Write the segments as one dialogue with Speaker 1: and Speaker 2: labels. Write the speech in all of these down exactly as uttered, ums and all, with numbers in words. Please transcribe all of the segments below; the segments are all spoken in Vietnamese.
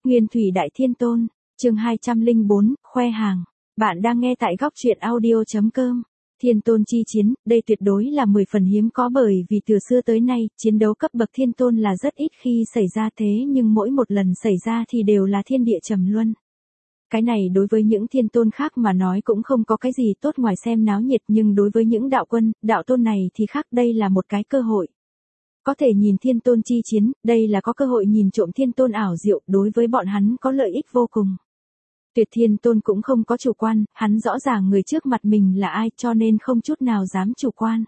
Speaker 1: Nguyên Thủy Đại Thiên Tôn, chương hai trăm lẻ bốn, khoe hàng. Bạn đang nghe tại góc truyện audio chấm com. Thiên Tôn chi chiến, đây tuyệt đối là mười phần hiếm có bởi vì từ xưa tới nay, chiến đấu cấp bậc Thiên Tôn là rất ít khi xảy ra thế nhưng mỗi một lần xảy ra thì đều là thiên địa trầm luân. Cái này đối với những Thiên Tôn khác mà nói cũng không có cái gì tốt ngoài xem náo nhiệt, nhưng đối với những đạo quân, đạo tôn này thì khác, đây là một cái cơ hội. Có thể nhìn Thiên Tôn chi chiến, đây là có cơ hội nhìn trộm Thiên Tôn ảo diệu, đối với bọn hắn có lợi ích vô cùng. Tuyệt Thiên Tôn cũng không có chủ quan, hắn rõ ràng người trước mặt mình là ai cho nên không chút nào dám chủ quan.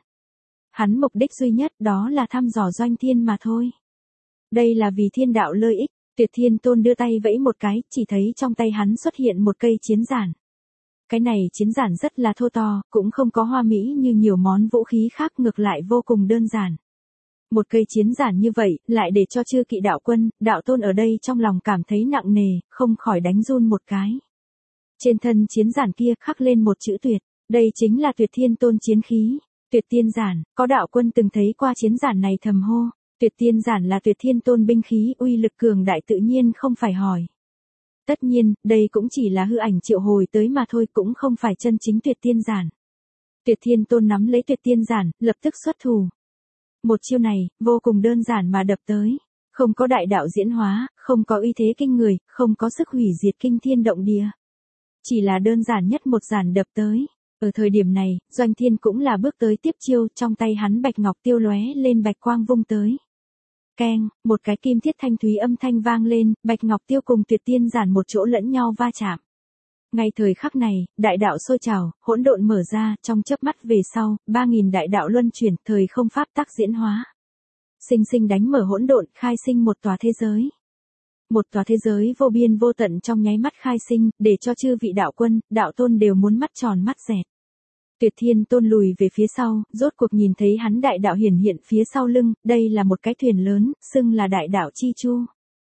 Speaker 1: Hắn mục đích duy nhất đó là thăm dò Doanh Thiên mà thôi. Đây là vì thiên đạo lợi ích. Tuyệt Thiên Tôn đưa tay vẫy một cái, chỉ thấy trong tay hắn xuất hiện một cây chiến giản. Cái này chiến giản rất là thô to, cũng không có hoa mỹ như nhiều món vũ khí khác, ngược lại vô cùng đơn giản. Một cây chiến giản như vậy, lại để cho chư kỵ đạo quân, đạo tôn ở đây trong lòng cảm thấy nặng nề, không khỏi đánh run một cái. Trên thân chiến giản kia khắc lên một chữ tuyệt, đây chính là Tuyệt Thiên Tôn chiến khí. Tuyệt tiên giản, có đạo quân từng thấy qua chiến giản này thầm hô. Tuyệt tiên giản là Tuyệt Thiên Tôn binh khí, uy lực cường đại tự nhiên không phải hỏi. Tất nhiên, đây cũng chỉ là hư ảnh triệu hồi tới mà thôi, cũng không phải chân chính tuyệt tiên giản. Tuyệt Thiên Tôn nắm lấy tuyệt tiên giản, lập tức xuất thủ. Một chiêu này, vô cùng đơn giản mà đập tới. Không có đại đạo diễn hóa, không có uy thế kinh người, không có sức hủy diệt kinh thiên động địa. Chỉ là đơn giản nhất một giản đập tới. Ở thời điểm này, Doanh Thiên cũng là bước tới tiếp chiêu, trong tay hắn bạch ngọc tiêu lóe lên bạch quang vung tới. Keng, một cái kim thiết thanh thúy âm thanh vang lên, bạch ngọc tiêu cùng tuyệt tiên giản một chỗ lẫn nhau va chạm. Ngay thời khắc này, đại đạo sôi trào, hỗn độn mở ra, trong chớp mắt về sau, ba nghìn đại đạo luân chuyển, thời không pháp tắc diễn hóa. Sinh sinh đánh mở hỗn độn, khai sinh một tòa thế giới. Một tòa thế giới vô biên vô tận trong nháy mắt khai sinh, để cho chư vị đạo quân, đạo tôn đều muốn mắt tròn mắt dẹt. Tuyệt Thiên Tôn lùi về phía sau, rốt cuộc nhìn thấy hắn đại đạo hiển hiện phía sau lưng, đây là một cái thuyền lớn, xưng là đại đạo chi chu.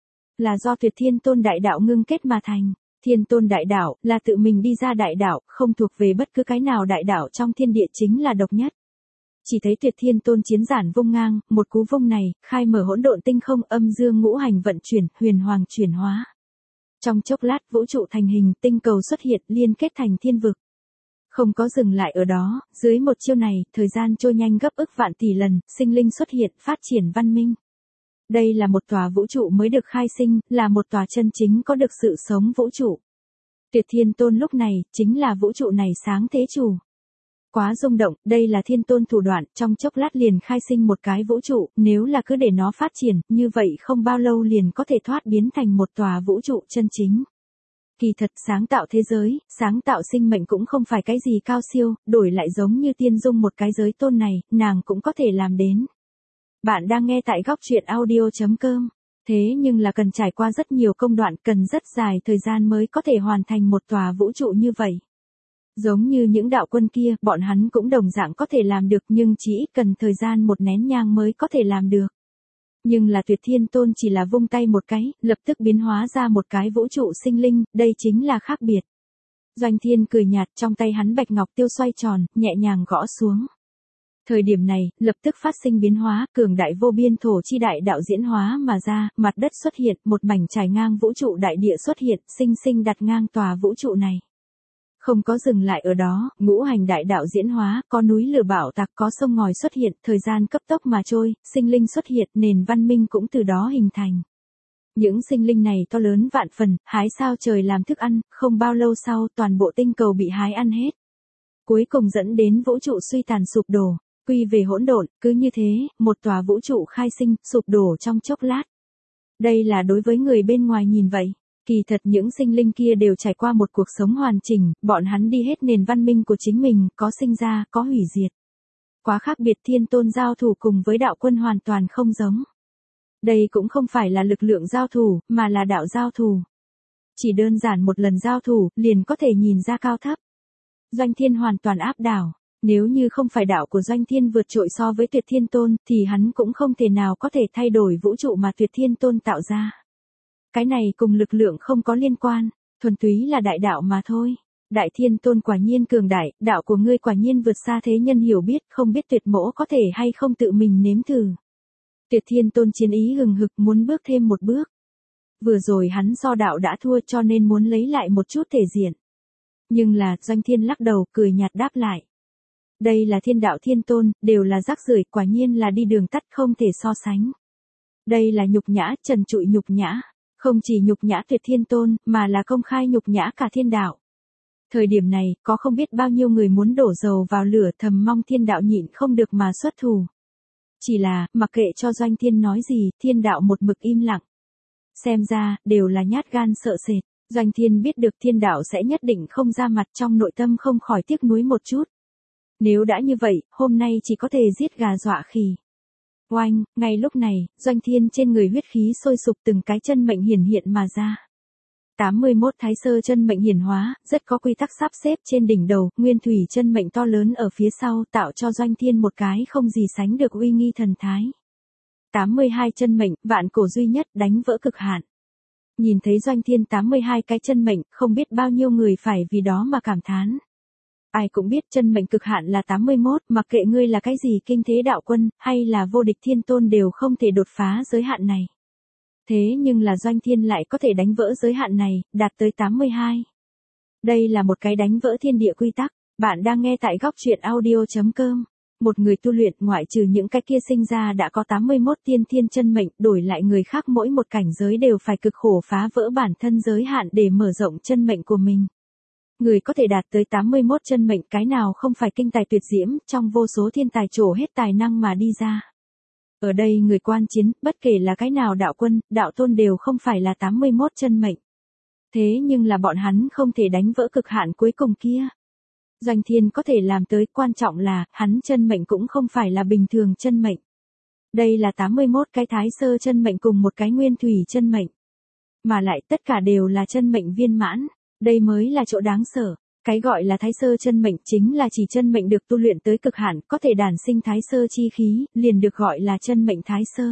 Speaker 1: Là do Tuyệt Thiên Tôn đại đạo ngưng kết mà thành. Thiên Tôn đại đạo, là tự mình đi ra đại đạo, không thuộc về bất cứ cái nào đại đạo trong thiên địa, chính là độc nhất. Chỉ thấy Tuyệt Thiên Tôn chiến giản vung ngang, một cú vung này, khai mở hỗn độn tinh không, âm dương ngũ hành vận chuyển, huyền hoàng chuyển hóa. Trong chốc lát vũ trụ thành hình, tinh cầu xuất hiện, liên kết thành thiên vực. Không có dừng lại ở đó, dưới một chiêu này, thời gian trôi nhanh gấp ức vạn tỷ lần, sinh linh xuất hiện, phát triển văn minh. Đây là một tòa vũ trụ mới được khai sinh, là một tòa chân chính có được sự sống vũ trụ. Tuyệt Thiên Tôn lúc này, chính là vũ trụ này sáng thế chủ. Quá rung động, đây là Thiên Tôn thủ đoạn, trong chốc lát liền khai sinh một cái vũ trụ, nếu là cứ để nó phát triển, như vậy không bao lâu liền có thể thoát biến thành một tòa vũ trụ chân chính. Kỳ thật sáng tạo thế giới, sáng tạo sinh mệnh cũng không phải cái gì cao siêu, đổi lại giống như Tiên Dung một cái giới tôn này, nàng cũng có thể làm đến. Bạn đang nghe tại góc truyện audio chấm com. Thế nhưng là cần trải qua rất nhiều công đoạn, cần rất dài thời gian mới có thể hoàn thành một tòa vũ trụ như vậy. Giống như những đạo quân kia, bọn hắn cũng đồng dạng có thể làm được nhưng chỉ ít cần thời gian một nén nhang mới có thể làm được. Nhưng là Tuyệt Thiên Tôn chỉ là vung tay một cái, lập tức biến hóa ra một cái vũ trụ sinh linh, đây chính là khác biệt. Doanh Thiên cười nhạt, trong tay hắn bạch ngọc tiêu xoay tròn, nhẹ nhàng gõ xuống. Thời điểm này, lập tức phát sinh biến hóa, cường đại vô biên thổ chi đại đạo diễn hóa mà ra, mặt đất xuất hiện, một mảnh trải ngang vũ trụ đại địa xuất hiện, sinh sinh đặt ngang tòa vũ trụ này. Không có dừng lại ở đó, ngũ hành đại đạo diễn hóa, có núi lửa bảo tạc, có sông ngòi xuất hiện, thời gian cấp tốc mà trôi, sinh linh xuất hiện, nền văn minh cũng từ đó hình thành. Những sinh linh này to lớn vạn phần, hái sao trời làm thức ăn, không bao lâu sau toàn bộ tinh cầu bị hái ăn hết. Cuối cùng dẫn đến vũ trụ suy tàn sụp đổ, quy về hỗn độn, cứ như thế, một tòa vũ trụ khai sinh, sụp đổ trong chốc lát. Đây là đối với người bên ngoài nhìn vậy. Kỳ thật những sinh linh kia đều trải qua một cuộc sống hoàn chỉnh, bọn hắn đi hết nền văn minh của chính mình, có sinh ra, có hủy diệt. Quá khác biệt. Thiên Tôn giao thủ cùng với đạo quân hoàn toàn không giống. Đây cũng không phải là lực lượng giao thủ, mà là đạo giao thủ. Chỉ đơn giản một lần giao thủ, liền có thể nhìn ra cao thấp. Doanh Thiên hoàn toàn áp đảo. Nếu như không phải đạo của Doanh Thiên vượt trội so với Tuyệt Thiên Tôn, thì hắn cũng không thể nào có thể thay đổi vũ trụ mà Tuyệt Thiên Tôn tạo ra. Cái này cùng lực lượng không có liên quan, thuần túy là đại đạo mà thôi. Đại Thiên Tôn quả nhiên cường đại, đạo của ngươi quả nhiên vượt xa thế nhân hiểu biết, không biết Tuyệt Mỗ có thể hay không tự mình nếm thử. Tuyệt Thiên Tôn chiến ý hừng hực muốn bước thêm một bước. Vừa rồi hắn do đạo đã thua cho nên muốn lấy lại một chút thể diện. Nhưng là, Doanh Thiên lắc đầu, cười nhạt đáp lại. Đây là thiên đạo thiên tôn, đều là rác rưởi, quả nhiên là đi đường tắt không thể so sánh. Đây là nhục nhã, trần trụi nhục nhã. Không chỉ nhục nhã tuyệt thiên tôn, mà là công khai nhục nhã cả thiên đạo. Thời điểm này, có không biết bao nhiêu người muốn đổ dầu vào lửa, thầm mong thiên đạo nhịn không được mà xuất thủ. Chỉ là, mặc kệ cho Doanh Thiên nói gì, thiên đạo một mực im lặng. Xem ra, đều là nhát gan sợ sệt. Doanh Thiên biết được thiên đạo sẽ nhất định không ra mặt, trong nội tâm không khỏi tiếc nuối một chút. Nếu đã như vậy, hôm nay chỉ có thể giết gà dọa khỉ. Oanh, ngay lúc này, Doanh Thiên trên người huyết khí sôi sục, từng cái chân mệnh hiển hiện mà ra. tám mươi mốt thái sơ chân mệnh hiển hóa, rất có quy tắc sắp xếp trên đỉnh đầu, nguyên thủy chân mệnh to lớn ở phía sau, tạo cho Doanh Thiên một cái không gì sánh được uy nghi thần thái. tám mươi hai chân mệnh, vạn cổ duy nhất, đánh vỡ cực hạn. Nhìn thấy Doanh Thiên tám mươi hai cái chân mệnh, không biết bao nhiêu người phải vì đó mà cảm thán. Ai cũng biết chân mệnh cực hạn là tám mươi mốt, mặc kệ ngươi là cái gì kinh thế đạo quân, hay là vô địch thiên tôn đều không thể đột phá giới hạn này. Thế nhưng là Doanh Thiên lại có thể đánh vỡ giới hạn này, đạt tới tám mươi hai. Đây là một cái đánh vỡ thiên địa quy tắc. Bạn đang nghe tại góc truyện audio chấm com. Một người tu luyện ngoại trừ những cái kia sinh ra đã có tám mươi mốt tiên thiên chân mệnh, đổi lại người khác mỗi một cảnh giới đều phải cực khổ phá vỡ bản thân giới hạn để mở rộng chân mệnh của mình. Người có thể đạt tới tám mươi mốt chân mệnh, cái nào không phải kinh tài tuyệt diễm, trong vô số thiên tài trổ hết tài năng mà đi ra. Ở đây người quan chiến, bất kể là cái nào đạo quân, đạo tôn đều không phải là tám mươi mốt chân mệnh. Thế nhưng là bọn hắn không thể đánh vỡ cực hạn cuối cùng kia. Doanh Thiên có thể làm tới, quan trọng là, hắn chân mệnh cũng không phải là bình thường chân mệnh. Đây là tám mươi mốt cái thái sơ chân mệnh cùng một cái nguyên thủy chân mệnh. Mà lại tất cả đều là chân mệnh viên mãn, đây mới là chỗ đáng sợ. Cái gọi là thái sơ chân mệnh chính là chỉ chân mệnh được tu luyện tới cực hạn, có thể đản sinh thái sơ chi khí, liền được gọi là chân mệnh thái sơ.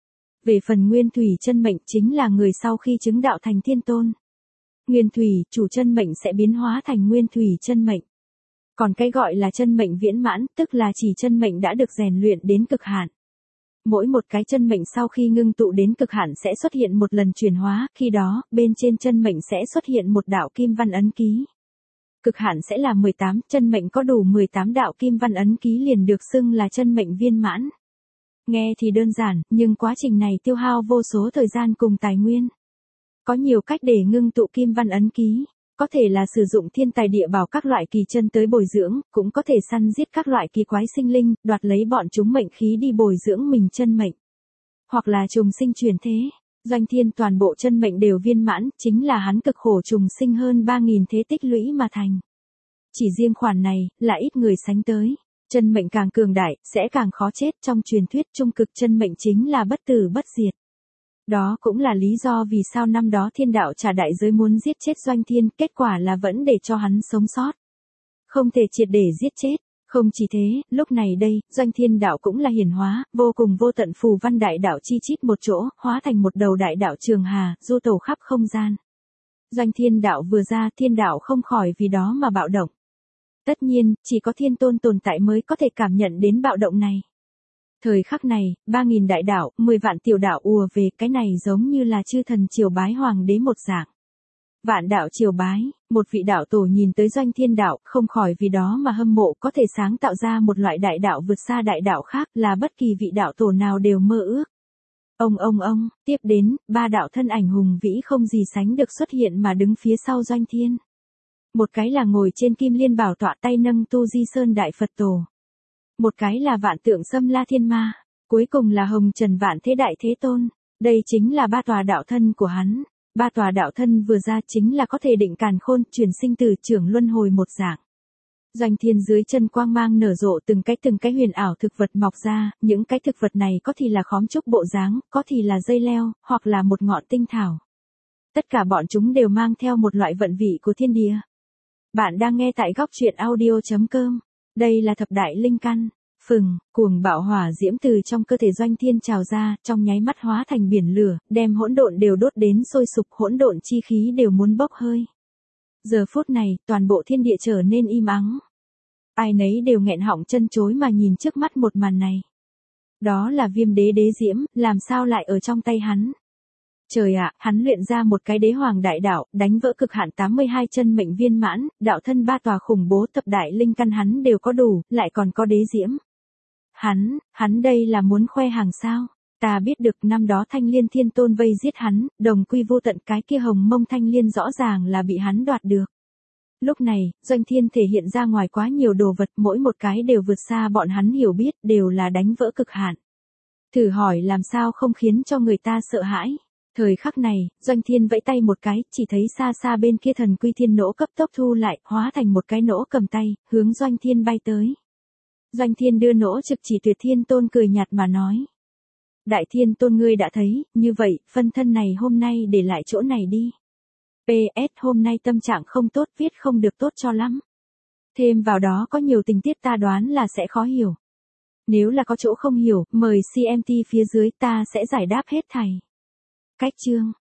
Speaker 1: Về phần nguyên thủy chân mệnh chính là người sau khi chứng đạo thành thiên tôn. Nguyên thủy, chủ chân mệnh sẽ biến hóa thành nguyên thủy chân mệnh. Còn cái gọi là chân mệnh viễn mãn, tức là chỉ chân mệnh đã được rèn luyện đến cực hạn. Mỗi một cái chân mệnh sau khi ngưng tụ đến cực hạn sẽ xuất hiện một lần chuyển hóa, khi đó, bên trên chân mệnh sẽ xuất hiện một đạo kim văn ấn ký. Cực hạn sẽ là mười tám, chân mệnh có đủ mười tám đạo kim văn ấn ký liền được xưng là chân mệnh viên mãn. Nghe thì đơn giản, nhưng quá trình này tiêu hao vô số thời gian cùng tài nguyên. Có nhiều cách để ngưng tụ kim văn ấn ký. Có thể là sử dụng thiên tài địa bảo các loại kỳ chân tới bồi dưỡng, cũng có thể săn giết các loại kỳ quái sinh linh, đoạt lấy bọn chúng mệnh khí đi bồi dưỡng mình chân mệnh. Hoặc là trùng sinh chuyển thế. Doanh Thiên toàn bộ chân mệnh đều viên mãn, chính là hắn cực khổ trùng sinh hơn ba nghìn thế tích lũy mà thành. Chỉ riêng khoản này, là ít người sánh tới. Chân mệnh càng cường đại, sẽ càng khó chết, trong truyền thuyết trung cực chân mệnh chính là bất tử bất diệt. Đó cũng là lý do vì sao năm đó thiên đạo trả đại giới muốn giết chết Doanh Thiên, kết quả là vẫn để cho hắn sống sót. Không thể triệt để giết chết. Không chỉ thế, lúc này đây, Doanh Thiên đạo cũng là hiển hóa, vô cùng vô tận phù văn đại đạo chi chít một chỗ, hóa thành một đầu đại đạo trường hà, du tẩu khắp không gian. Doanh Thiên đạo vừa ra, thiên đạo không khỏi vì đó mà bạo động. Tất nhiên, chỉ có thiên tôn tồn tại mới có thể cảm nhận đến bạo động này. Thời khắc này, ba nghìn đại đạo, mười vạn tiểu đạo ùa về, cái này giống như là chư thần triều bái hoàng đế một dạng. Vạn đạo triều bái, một vị đạo tổ nhìn tới Doanh Thiên đạo, không khỏi vì đó mà hâm mộ, có thể sáng tạo ra một loại đại đạo vượt xa đại đạo khác, là bất kỳ vị đạo tổ nào đều mơ ước. Ông ông ông, tiếp đến, ba đạo thân ảnh hùng vĩ không gì sánh được xuất hiện mà đứng phía sau Doanh Thiên. Một cái là ngồi trên kim liên bảo tọa tay nâng tu di sơn đại Phật tổ. Một cái là vạn tượng xâm la thiên ma. Cuối cùng là hồng trần vạn thế đại thế tôn. Đây chính là ba tòa đạo thân của hắn. Ba tòa đạo thân vừa ra chính là có thể định càn khôn, chuyển sinh từ trưởng luân hồi một dạng. Doanh Thiên dưới chân quang mang nở rộ, từng cái từng cái huyền ảo thực vật mọc ra, những cái thực vật này có thì là khóm trúc bộ dáng, có thì là dây leo, hoặc là một ngọn tinh thảo. Tất cả bọn chúng đều mang theo một loại vận vị của thiên địa. Bạn đang nghe tại góc truyện audio chấm com. Đây là thập đại linh căn. Phừng, cuồng bạo hỏa diễm từ trong cơ thể Doanh Thiên trào ra, trong nháy mắt hóa thành biển lửa, đem hỗn độn đều đốt đến sôi sục, hỗn độn chi khí đều muốn bốc hơi. Giờ phút này, toàn bộ thiên địa trở nên im ắng. Ai nấy đều nghẹn họng chân chối mà nhìn trước mắt một màn này. Đó là Viêm Đế đế diễm, làm sao lại ở trong tay hắn? Trời ạ, hắn luyện ra một cái đế hoàng đại đạo, đánh vỡ cực hạn tám mươi hai chân mệnh viên mãn, đạo thân ba tòa khủng bố thập đại linh căn hắn đều có đủ, lại còn có đế diễm. Hắn, hắn đây là muốn khoe hàng sao? Ta biết được năm đó Thanh Liên Thiên Tôn vây giết hắn, đồng quy vô tận, cái kia hồng mông thanh liên rõ ràng là bị hắn đoạt được. Lúc này, Doanh Thiên thể hiện ra ngoài quá nhiều đồ vật, mỗi một cái đều vượt xa bọn hắn hiểu biết, đều là đánh vỡ cực hạn. Thử hỏi làm sao không khiến cho người ta sợ hãi. Thời khắc này, Doanh Thiên vẫy tay một cái, chỉ thấy xa xa bên kia thần quy thiên nỗ cấp tốc thu lại, hóa thành một cái nỗ cầm tay, hướng Doanh Thiên bay tới. Doanh Thiên đưa nỗ trực chỉ Tuyệt Thiên Tôn, cười nhạt mà nói. Đại Thiên Tôn ngươi đã thấy, như vậy, phân thân này hôm nay để lại chỗ này đi. pê ét hôm nay tâm trạng không tốt, viết không được tốt cho lắm. Thêm vào đó có nhiều tình tiết ta đoán là sẽ khó hiểu. Nếu là có chỗ không hiểu, mời xê em tê phía dưới ta sẽ giải đáp hết thảy. Cách chương.